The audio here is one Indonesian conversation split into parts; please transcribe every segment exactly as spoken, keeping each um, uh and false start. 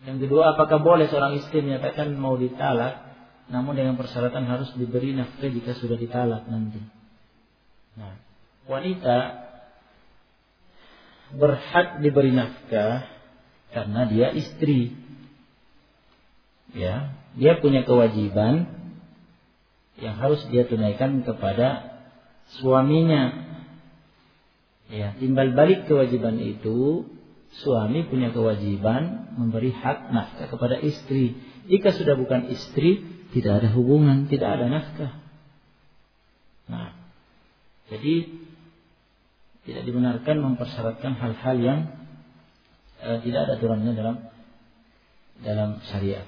Yang kedua, apakah boleh seorang istri menyatakan mau ditalak, namun dengan persyaratan harus diberi nafkah jika sudah ditalak nanti. Nah, wanita berhak diberi nafkah karena dia istri. Ya, dia punya kewajiban yang harus dia tunaikan kepada suaminya. Ya, timbal balik kewajiban itu, suami punya kewajiban memberi hak nafkah kepada istri. Jika sudah bukan istri, tidak ada hubungan, tidak ada nafkah. Nah, jadi tidak dibenarkan mempersyaratkan hal-hal yang eh, tidak ada aturannya dalam dalam syariat.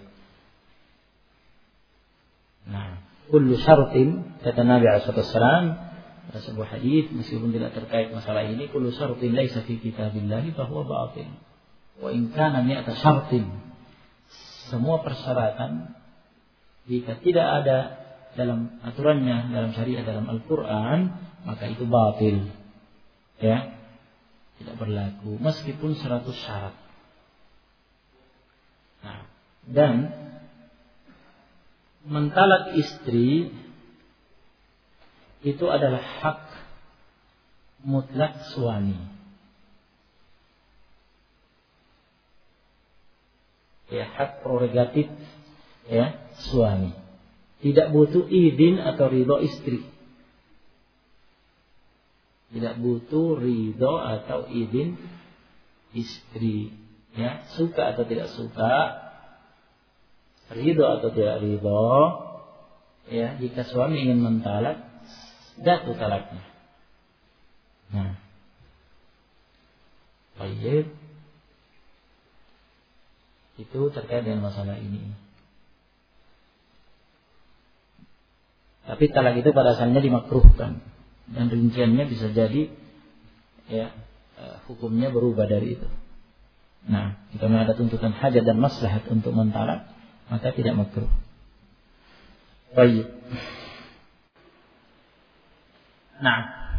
Nah, kullu syartin, kata Nabi alaihi wasallam dalam sebuah hadis, meskipun tidak terkait masalah ini, kullu syartin laisa fi kitabillahi fa huwa batil. Wa in kana mi'ata syartin. Semua persyaratan jika tidak ada dalam aturannya, dalam syariat, dalam Al-Qur'an, maka itu batil. Ya. Tidak berlaku meskipun seratus syarat. Nah, dan mentalak istri itu adalah hak mutlak suami. Ya, hak prerogatif ya suami. Tidak butuh izin atau ridho istri. Tidak butuh ridho atau izin istri. Ya, suka atau tidak suka, ridho atau tidak ridho, ya, jika suami ingin mentalak, jatuh talaknya. Nah, baik, itu terkait dengan masalah ini. Tapi talak itu pada asalnya dimakruhkan dan rinciannya bisa jadi, ya, hukumnya berubah dari itu. Nah, jika ada tuntutan hajat dan maslahat untuk mentalak, maka tidak makruh. Baik. Nah,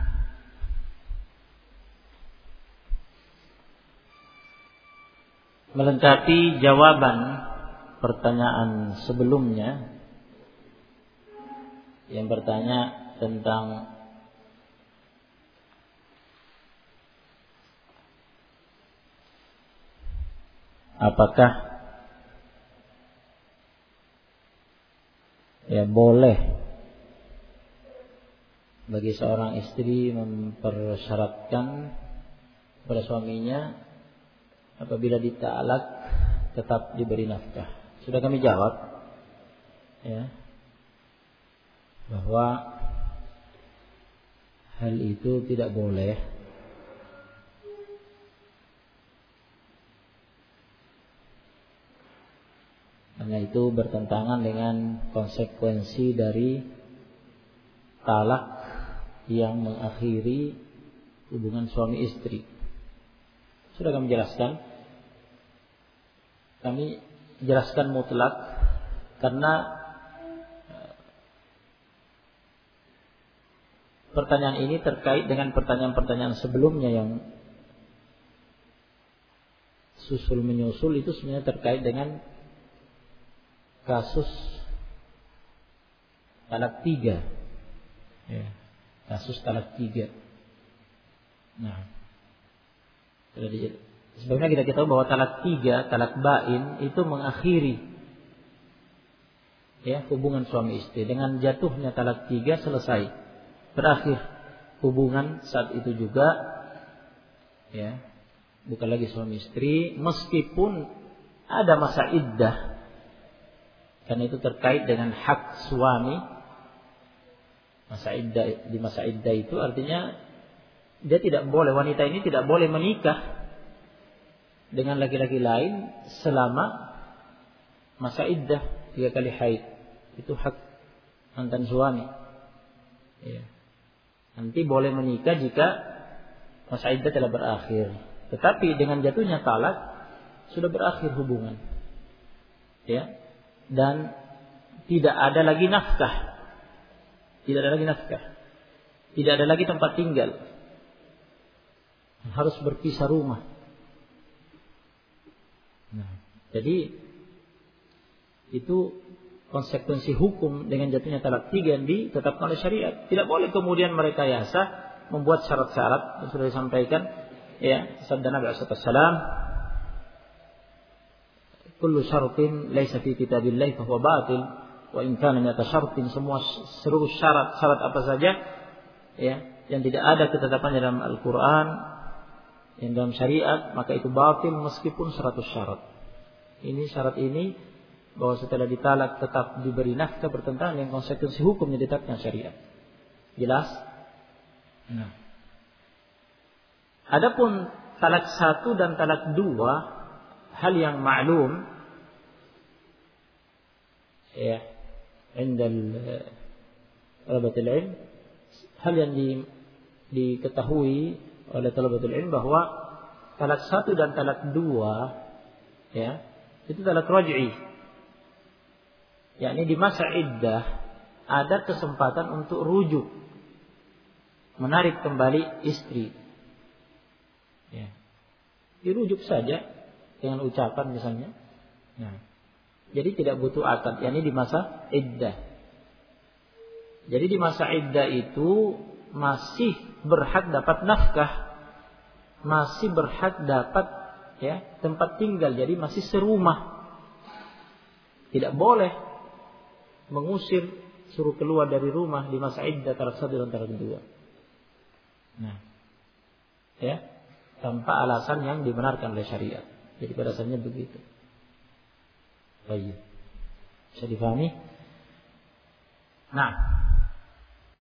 melengkapi jawaban pertanyaan sebelumnya yang bertanya tentang apakah ya boleh bagi seorang istri mempersyaratkan pada suaminya apabila ditalak tetap diberi nafkah. Sudah kami jawab ya, bahwa hal itu tidak boleh. Karena itu bertentangan dengan konsekuensi dari talak yang mengakhiri hubungan suami istri. Sudah kami jelaskan. Kami jelaskan mutlak karena pertanyaan ini terkait dengan pertanyaan-pertanyaan sebelumnya yang susul menyusul itu sebenarnya terkait dengan kasus talak tiga, ya, kasus talak tiga. Nah, sebabnya kita tahu bahwa talak tiga, talak bain itu mengakhiri ya hubungan suami istri. Dengan jatuhnya talak tiga selesai, berakhir hubungan saat itu juga, ya, bukan lagi suami istri, meskipun ada masa iddah. Karena itu terkait dengan hak suami. Masa iddah, di masa iddah itu artinya dia tidak boleh, wanita ini tidak boleh menikah dengan laki-laki lain selama masa iddah tiga kali haid. Itu hak mantan suami. Ya. Nanti boleh menikah jika masa iddah telah berakhir. Tetapi dengan jatuhnya talak sudah berakhir hubungan. Ya. Dan tidak ada lagi nafkah. Tidak ada lagi nafkah. Tidak ada lagi tempat tinggal. Harus berpisah rumah. Nah, Jadi itu konsekuensi hukum dengan jatuhnya talak tiga yang ditetapkan oleh syariat. Tidak boleh kemudian mereka yasa membuat syarat-syarat yang sudah disampaikan, ya, sabda Nabi sallallahu alaihi wasallam, kullu syartin laisa fi kitabillahi fa huwa batil wa in kana nyata syartin, semua seluruh syarat syarat apa saja, ya, yang tidak ada ketetapannya dalam Al-Qur'an, yang dalam syariat, maka itu batil meskipun seratus syarat. Ini syarat ini bahwa setelah ditalak tetap diberi nafkah bertentangan dengan konsekuensi hukum yang ditetapkan syariat. Jelas? Nah. Adapun talak satu dan talak dua, hal yang maklum, ya, indal talabatul ilm, hal yang di, diketahui oleh talabatul ilm bahwa talak satu dan talak dua, ya, itu talak raj'i. Yakni di masa iddah ada kesempatan untuk rujuk, menarik kembali istri. Ya. Dirujuk saja dengan ucapan misalnya. Nah, jadi tidak butuh akad, yakni di masa iddah. Jadi di masa iddah itu masih berhak dapat nafkah, masih berhak dapat, ya, tempat tinggal, jadi masih serumah. Tidak boleh mengusir, suruh keluar dari rumah di masa iddah talak satu dan talak dua. Nah, ya, tanpa alasan yang dibenarkan oleh syariat. Jadi pada dasarnya begitu. Baik. Bisa difahami? Nah,